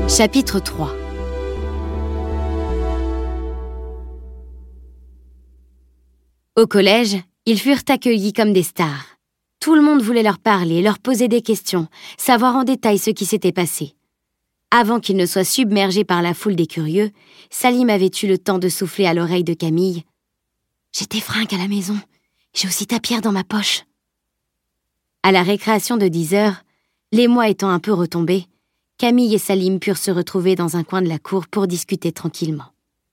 Chapitre 3. Au collège, ils furent accueillis comme des stars. Tout le monde voulait leur parler, leur poser des questions, savoir en détail ce qui s'était passé. Avant qu'ils ne soient submergés par la foule des curieux, Salim avait eu le temps de souffler à l'oreille de Camille. « J'ai tes fringues à la maison. J'ai aussi ta pierre dans ma poche. » À la récréation de 10 heures, l'émoi étant un peu retombé, Camille et Salim purent se retrouver dans un coin de la cour pour discuter tranquillement.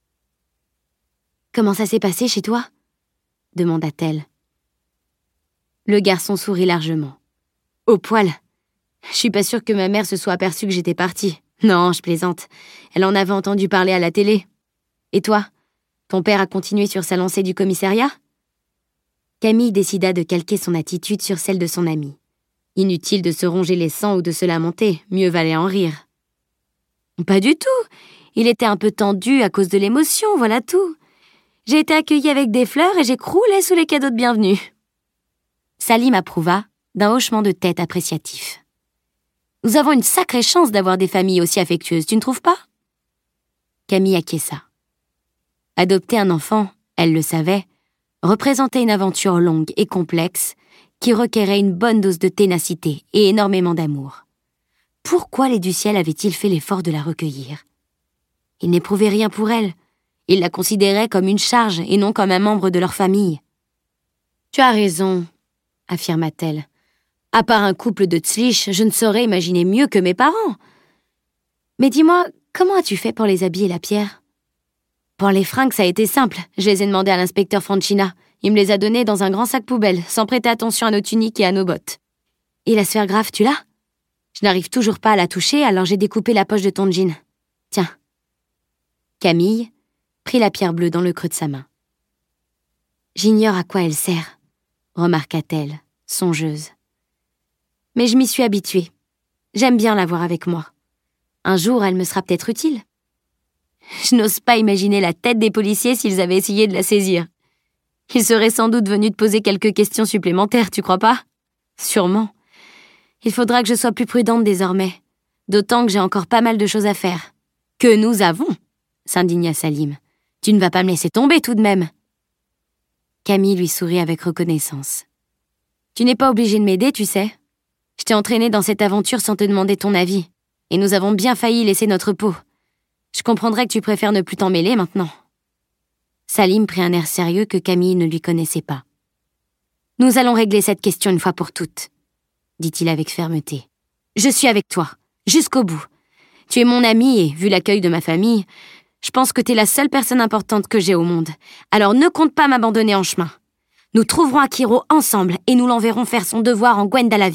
« Comment ça s'est passé chez toi ?» demanda-t-elle. Le garçon sourit largement. « Au poil. Je suis pas sûre que ma mère se soit aperçue que j'étais partie. Non, je plaisante. Elle en avait entendu parler à la télé. Et toi, ton père a continué sur sa lancée du commissariat ?» Camille décida de calquer son attitude sur celle de son ami. Inutile de se ronger les sangs ou de se lamenter, mieux valait en rire. « Pas du tout. Il était un peu tendu à cause de l'émotion, voilà tout. J'ai été accueillie avec des fleurs et j'ai croulé sous les cadeaux de bienvenue. » Salim approuva, d'un hochement de tête appréciatif. « Nous avons une sacrée chance d'avoir des familles aussi affectueuses, tu ne trouves pas ?» Camille acquiesça. Adopter un enfant, elle le savait, représentait une aventure longue et complexe qui requérait une bonne dose de ténacité et énormément d'amour. Pourquoi les du ciel avaient-ils fait l'effort de la recueillir? Ils n'éprouvaient rien pour elle. Ils la considéraient comme une charge et non comme un membre de leur famille. « Tu as raison, » affirma-t-elle. « À part un couple de tzlich, je ne saurais imaginer mieux que mes parents. Mais dis-moi, comment as-tu fait pour les habits et la pierre ?» Pour les fringues, ça a été simple. Je les ai demandées à l'inspecteur Francina. Il me les a données dans un grand sac poubelle, sans prêter attention à nos tuniques et à nos bottes. Et la sphère grave, tu l'as? Je n'arrive toujours pas à la toucher, alors j'ai découpé la poche de ton jean. Tiens. Camille prit la pierre bleue dans le creux de sa main. J'ignore à quoi elle sert, remarqua-t-elle, songeuse. Mais je m'y suis habituée. J'aime bien l'avoir avec moi. Un jour, elle me sera peut-être utile. Je n'ose pas imaginer la tête des policiers s'ils avaient essayé de la saisir. Ils seraient sans doute venus te poser quelques questions supplémentaires, tu crois pas? Sûrement. Il faudra que je sois plus prudente désormais. D'autant que j'ai encore pas mal de choses à faire. Que nous avons, s'indigna Salim. Tu ne vas pas me laisser tomber tout de même. Camille lui sourit avec reconnaissance. Tu n'es pas obligée de m'aider, tu sais. Je t'ai entraînée dans cette aventure sans te demander ton avis. Et nous avons bien failli laisser notre peau. Je comprendrais que tu préfères ne plus t'en mêler maintenant. Salim prit un air sérieux que Camille ne lui connaissait pas. « Nous allons régler cette question une fois pour toutes, » dit-il avec fermeté. « Je suis avec toi, jusqu'au bout. Tu es mon ami et, vu l'accueil de ma famille, je pense que t'es la seule personne importante que j'ai au monde. Alors ne compte pas m'abandonner en chemin. Nous trouverons Akiro ensemble et nous l'enverrons faire son devoir en Gwendalavir. »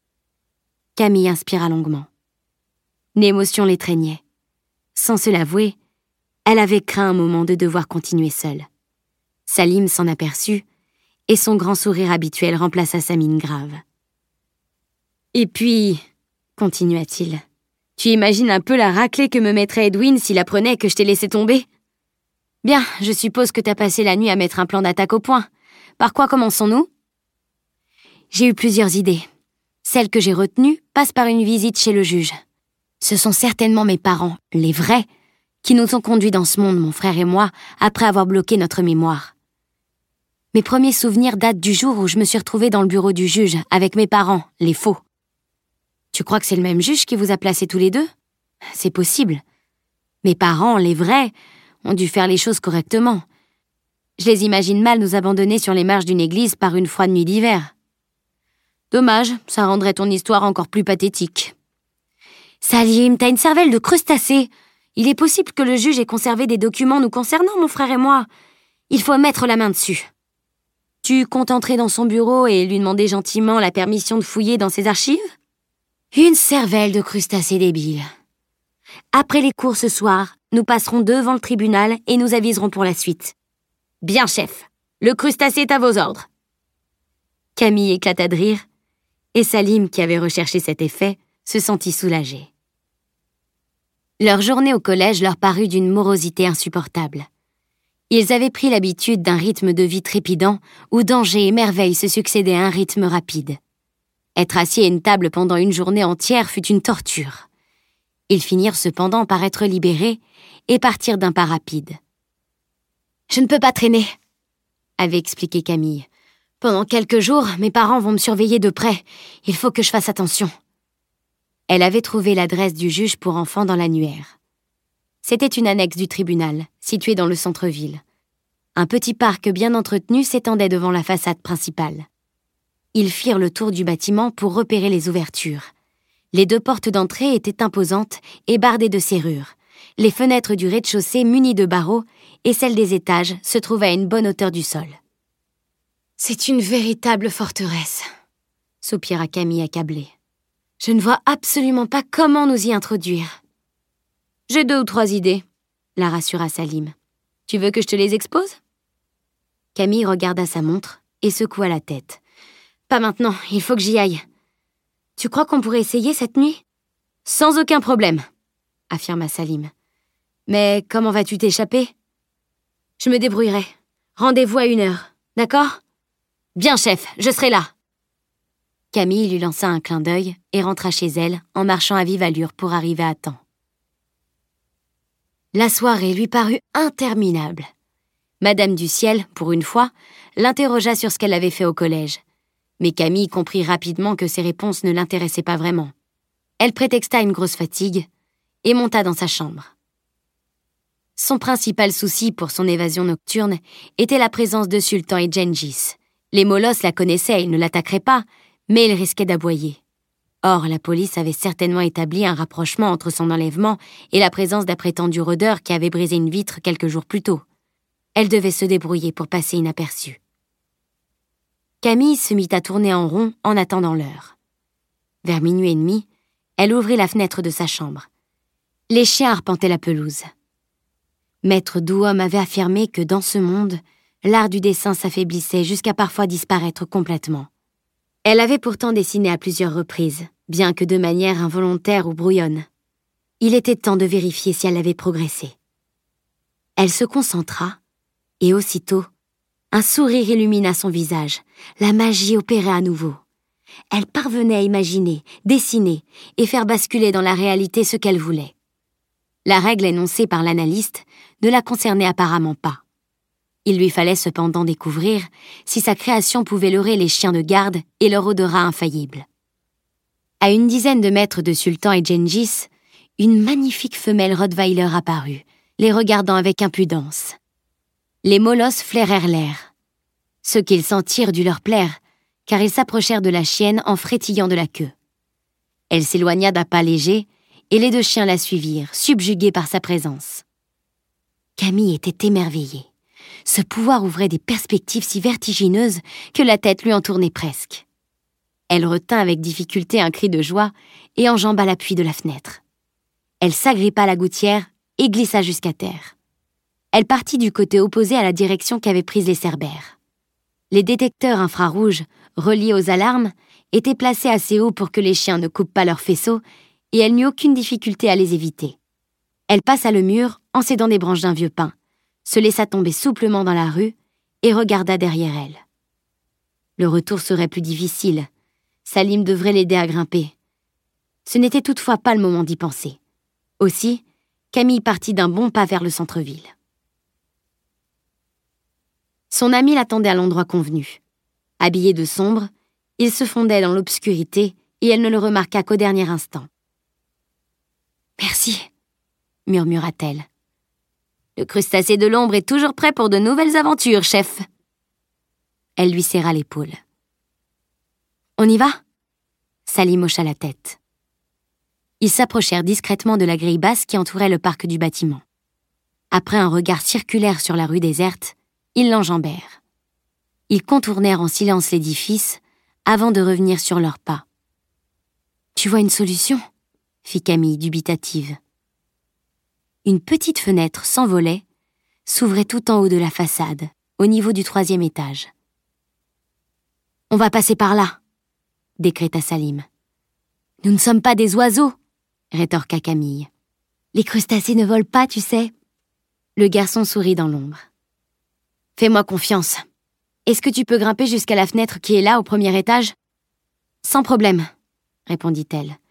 Camille inspira longuement. Une émotion l'étreignait. Sans se l'avouer, elle avait craint un moment de devoir continuer seule. Salim s'en aperçut, et son grand sourire habituel remplaça sa mine grave. « Et puis, » continua-t-il, « tu imagines un peu la raclée que me mettrait Edwin s'il apprenait que je t'ai laissé tomber? Bien, je suppose que t'as passé la nuit à mettre un plan d'attaque au point. Par quoi commençons-nous? » J'ai eu plusieurs idées. Celle que j'ai retenue passe par une visite chez le juge. Ce sont certainement mes parents, les vrais, qui nous ont conduits dans ce monde, mon frère et moi, après avoir bloqué notre mémoire. Mes premiers souvenirs datent du jour où je me suis retrouvée dans le bureau du juge, avec mes parents, les faux. Tu crois que c'est le même juge qui vous a placés tous les deux? C'est possible. Mes parents, les vrais, ont dû faire les choses correctement. Je les imagine mal nous abandonner sur les marches d'une église par une froide nuit d'hiver. Dommage, ça rendrait ton histoire encore plus pathétique. Salim, t'as une cervelle de crustacé. Il est possible que le juge ait conservé des documents nous concernant, mon frère et moi. Il faut mettre la main dessus. Tu comptes entrer dans son bureau et lui demander gentiment la permission de fouiller dans ses archives? Une cervelle de crustacé débile. Après les cours ce soir, nous passerons devant le tribunal et nous aviserons pour la suite. Bien, chef. Le crustacé est à vos ordres. Camille éclata de rire, et Salim, qui avait recherché cet effet, se sentit soulagé. Leur journée au collège leur parut d'une morosité insupportable. Ils avaient pris l'habitude d'un rythme de vie trépidant où danger et merveille se succédaient à un rythme rapide. Être assis à une table pendant une journée entière fut une torture. Ils finirent cependant par être libérés et partirent d'un pas rapide. « Je ne peux pas traîner », avait expliqué Camille. « Pendant quelques jours, mes parents vont me surveiller de près. Il faut que je fasse attention. » Elle avait trouvé l'adresse du juge pour enfants dans l'annuaire. C'était une annexe du tribunal, située dans le centre-ville. Un petit parc bien entretenu s'étendait devant la façade principale. Ils firent le tour du bâtiment pour repérer les ouvertures. Les 2 portes d'entrée étaient imposantes et bardées de serrures. Les fenêtres du rez-de-chaussée munies de barreaux et celles des étages se trouvaient à une bonne hauteur du sol. « C'est une véritable forteresse », soupira Camille accablée. « Je ne vois absolument pas comment nous y introduire. »« J'ai 2 ou 3 idées, » la rassura Salim. « Tu veux que je te les expose ?» Camille regarda sa montre et secoua la tête. « Pas maintenant, il faut que j'y aille. »« Tu crois qu'on pourrait essayer cette nuit ?»« Sans aucun problème, » affirma Salim. « Mais comment vas-tu t'échapper ?»« Je me débrouillerai. Rendez-vous à 1h, d'accord ? » « Bien, chef, je serai là. » Camille lui lança un clin d'œil et rentra chez elle en marchant à vive allure pour arriver à temps. La soirée lui parut interminable. Madame du Ciel, pour une fois, l'interrogea sur ce qu'elle avait fait au collège. Mais Camille comprit rapidement que ses réponses ne l'intéressaient pas vraiment. Elle prétexta une grosse fatigue et monta dans sa chambre. Son principal souci pour son évasion nocturne était la présence de Sultan et Gengis. Les molosses la connaissaient, ils ne l'attaqueraient pas, mais ils risquaient d'aboyer. Or, la police avait certainement établi un rapprochement entre son enlèvement et la présence d'un prétendu rôdeur qui avait brisé une vitre quelques jours plus tôt. Elle devait se débrouiller pour passer inaperçue. Camille se mit à tourner en rond en attendant l'heure. Vers 00h30, elle ouvrit la fenêtre de sa chambre. Les chiens arpentaient la pelouse. Maître Douhomme avait affirmé que dans ce monde, l'art du dessin s'affaiblissait jusqu'à parfois disparaître complètement. Elle avait pourtant dessiné à plusieurs reprises, bien que de manière involontaire ou brouillonne. Il était temps de vérifier si elle avait progressé. Elle se concentra, et aussitôt, un sourire illumina son visage. La magie opérait à nouveau. Elle parvenait à imaginer, dessiner et faire basculer dans la réalité ce qu'elle voulait. La règle énoncée par l'analyste ne la concernait apparemment pas. Il lui fallait cependant découvrir si sa création pouvait leurrer les chiens de garde et leur odorat infaillible. À 10 de mètres de Sultan et Gengis, une magnifique femelle Rottweiler apparut, les regardant avec impudence. Les molosses flairèrent l'air. Ce qu'ils sentirent dut leur plaire, car ils s'approchèrent de la chienne en frétillant de la queue. Elle s'éloigna d'un pas léger, et les 2 chiens la suivirent, subjugués par sa présence. Camille était émerveillée. Ce pouvoir ouvrait des perspectives si vertigineuses que la tête lui en tournait presque. Elle retint avec difficulté un cri de joie et enjamba l'appui de la fenêtre. Elle s'agrippa à la gouttière et glissa jusqu'à terre. Elle partit du côté opposé à la direction qu'avaient prise les cerbères. Les détecteurs infrarouges, reliés aux alarmes, étaient placés assez haut pour que les chiens ne coupent pas leurs faisceaux et elle n'eut aucune difficulté à les éviter. Elle passa le mur en s'aidant des branches d'un vieux pin, se laissa tomber souplement dans la rue et regarda derrière elle. Le retour serait plus difficile. Salim devrait l'aider à grimper. Ce n'était toutefois pas le moment d'y penser. Aussi, Camille partit d'un bon pas vers le centre-ville. Son ami l'attendait à l'endroit convenu. Habillé de sombre, il se fondait dans l'obscurité et elle ne le remarqua qu'au dernier instant. « Merci », murmura-t-elle. « Le crustacé de l'ombre est toujours prêt pour de nouvelles aventures, chef. » Elle lui serra l'épaule. « On y va ?» Salim hocha la tête. Ils s'approchèrent discrètement de la grille basse qui entourait le parc du bâtiment. Après un regard circulaire sur la rue déserte, ils l'enjambèrent. Ils contournèrent en silence l'édifice avant de revenir sur leurs pas. « Tu vois une solution ?» fit Camille dubitative. Une petite fenêtre sans volet s'ouvrait tout en haut de la façade, au niveau du 3e étage. « On va passer par là !» décréta Salim. « Nous ne sommes pas des oiseaux !» rétorqua Camille. « Les crustacés ne volent pas, tu sais. » Le garçon sourit dans l'ombre. « Fais-moi confiance. Est-ce que tu peux grimper jusqu'à la fenêtre qui est là, au 1er étage ?»« Sans problème, » répondit-elle. «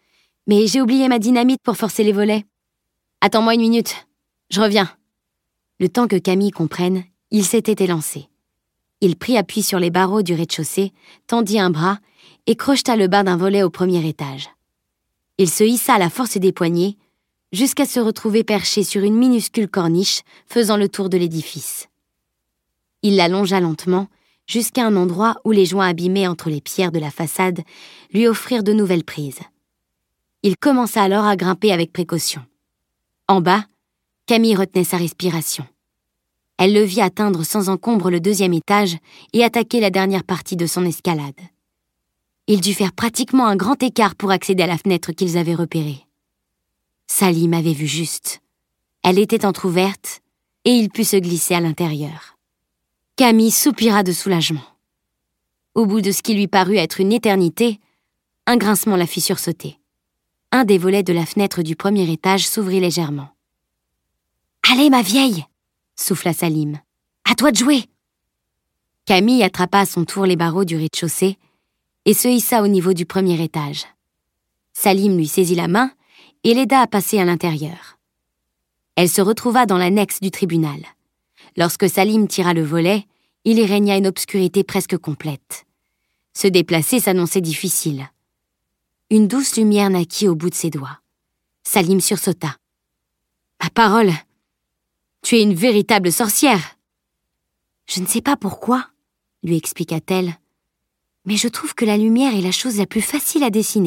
Mais j'ai oublié ma dynamite pour forcer les volets. Attends-moi 1 minute, je reviens. Le temps que Camille comprenne, il s'était élancé. Il prit appui sur les barreaux du rez-de-chaussée, tendit un bras et crocheta le bas d'un volet au premier étage. Il se hissa à la force des poignets, jusqu'à se retrouver perché sur une minuscule corniche faisant le tour de l'édifice. Il la longea lentement jusqu'à un endroit où les joints abîmés entre les pierres de la façade lui offrirent de nouvelles prises. Il commença alors à grimper avec précaution. En bas, Camille retenait sa respiration. Elle le vit atteindre sans encombre le 2e étage et attaquer la dernière partie de son escalade. Il dut faire pratiquement un grand écart pour accéder à la fenêtre qu'ils avaient repérée. Salim avait vu juste. Elle était entr'ouverte et il put se glisser à l'intérieur. Camille soupira de soulagement. Au bout de ce qui lui parut être une éternité, un grincement la fit sursauter. Un des volets de la fenêtre du 1er étage s'ouvrit légèrement. « Allez, ma vieille !» souffla Salim. « À toi de jouer !» Camille attrapa à son tour les barreaux du rez-de-chaussée et se hissa au niveau du 1er étage. Salim lui saisit la main et l'aida à passer à l'intérieur. Elle se retrouva dans l'annexe du tribunal. Lorsque Salim tira le volet, il y régna une obscurité presque complète. Se déplacer s'annonçait difficile. Une douce lumière naquit au bout de ses doigts. Salim sursauta. « Ma parole, tu es une véritable sorcière !»« Je ne sais pas pourquoi, » lui expliqua-t-elle, « mais je trouve que la lumière est la chose la plus facile à dessiner. »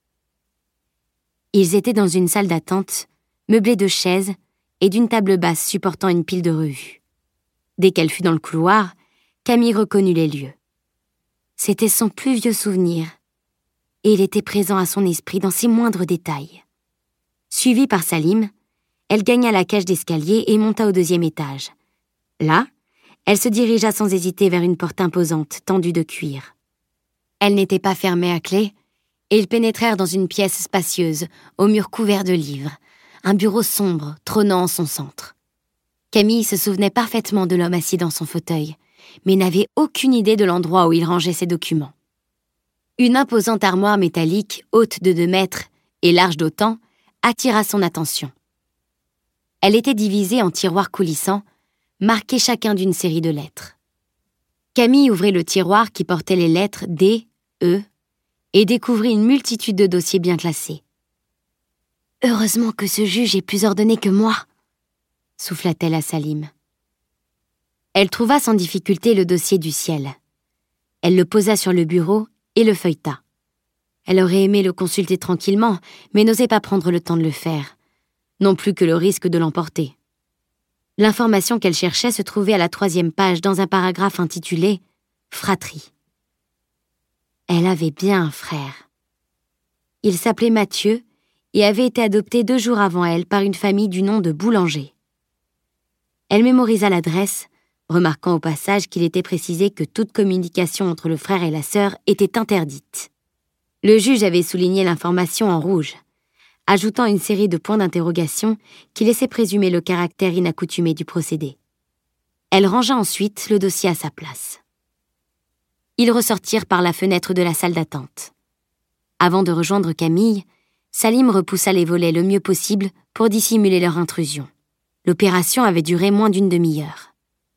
Ils étaient dans une salle d'attente, meublée de chaises et d'une table basse supportant une pile de revues. Dès qu'elle fut dans le couloir, Camille reconnut les lieux. C'était son plus vieux souvenir, et il était présent à son esprit dans ses moindres détails. Suivie par Salim, elle gagna la cage d'escalier et monta au 2e étage. Là, elle se dirigea sans hésiter vers une porte imposante, tendue de cuir. Elle n'était pas fermée à clé, et ils pénétrèrent dans une pièce spacieuse, aux murs couverts de livres, un bureau sombre trônant en son centre. Camille se souvenait parfaitement de l'homme assis dans son fauteuil, mais n'avait aucune idée de l'endroit où il rangeait ses documents. Une imposante armoire métallique, haute de 2 mètres et large d'autant, attira son attention. Elle était divisée en tiroirs coulissants, marqués chacun d'une série de lettres. Camille ouvrit le tiroir qui portait les lettres D, E, et découvrit une multitude de dossiers bien classés. « Heureusement que ce juge est plus ordonné que moi !» souffla-t-elle à Salim. Elle trouva sans difficulté le dossier du ciel. Elle le posa sur le bureau et le feuilleta. Elle aurait aimé le consulter tranquillement, mais n'osait pas prendre le temps de le faire, non plus que le risque de l'emporter. L'information qu'elle cherchait se trouvait à la 3e page dans un paragraphe intitulé « Fratrie ». Elle avait bien un frère. Il s'appelait Mathieu et avait été adopté 2 jours avant elle par une famille du nom de Boulanger. Elle mémorisa l'adresse, remarquant au passage qu'il était précisé que toute communication entre le frère et la sœur était interdite. Le juge avait souligné l'information en rouge, ajoutant une série de points d'interrogation qui laissaient présumer le caractère inaccoutumé du procédé. Elle rangea ensuite le dossier à sa place. Ils ressortirent par la fenêtre de la salle d'attente. Avant de rejoindre Camille, Salim repoussa les volets le mieux possible pour dissimuler leur intrusion. L'opération avait duré moins d'1 demi-heure.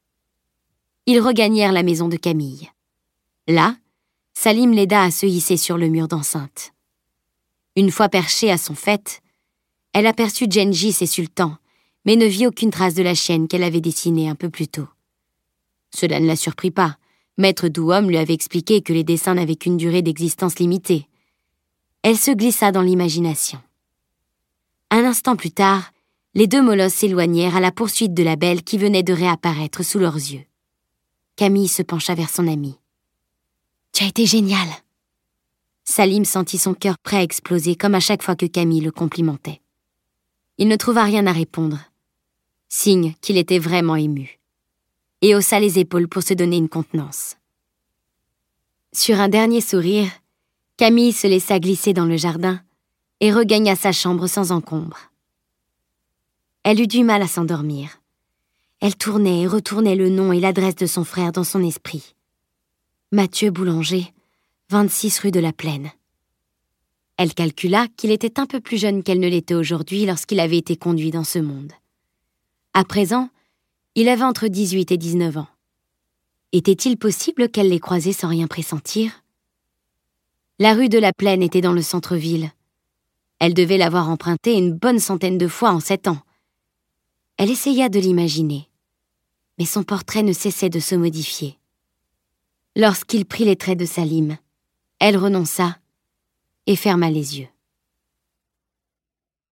Ils regagnèrent la maison de Camille. Là, Salim l'aida à se hisser sur le mur d'enceinte. Une fois perchée à son faîte, elle aperçut Gengis et Sultan, mais ne vit aucune trace de la chienne qu'elle avait dessinée un peu plus tôt. Cela ne la surprit pas. Maître Douom lui avait expliqué que les dessins n'avaient qu'une durée d'existence limitée. Elle se glissa dans l'imagination. Un instant plus tard, les 2 molosses s'éloignèrent à la poursuite de la belle qui venait de réapparaître sous leurs yeux. Camille se pencha vers son amie. « Tu as été génial !» Salim sentit son cœur prêt à exploser comme à chaque fois que Camille le complimentait. Il ne trouva rien à répondre, signe qu'il était vraiment ému, et haussa les épaules pour se donner une contenance. Sur un dernier sourire, Camille se laissa glisser dans le jardin et regagna sa chambre sans encombre. Elle eut du mal à s'endormir. Elle tournait et retournait le nom et l'adresse de son frère dans son esprit. Mathieu Boulanger, 26 rue de la Plaine. Elle calcula qu'il était un peu plus jeune qu'elle ne l'était aujourd'hui lorsqu'il avait été conduit dans ce monde. À présent, il avait entre 18 et 19 ans. Était-il possible qu'elle l'ait croisé sans rien pressentir? La rue de la Plaine était dans le centre-ville. Elle devait l'avoir empruntée une bonne centaine de fois en 7 ans. Elle essaya de l'imaginer, mais son portrait ne cessait de se modifier. Lorsqu'il prit les traits de Salim, elle renonça et ferma les yeux.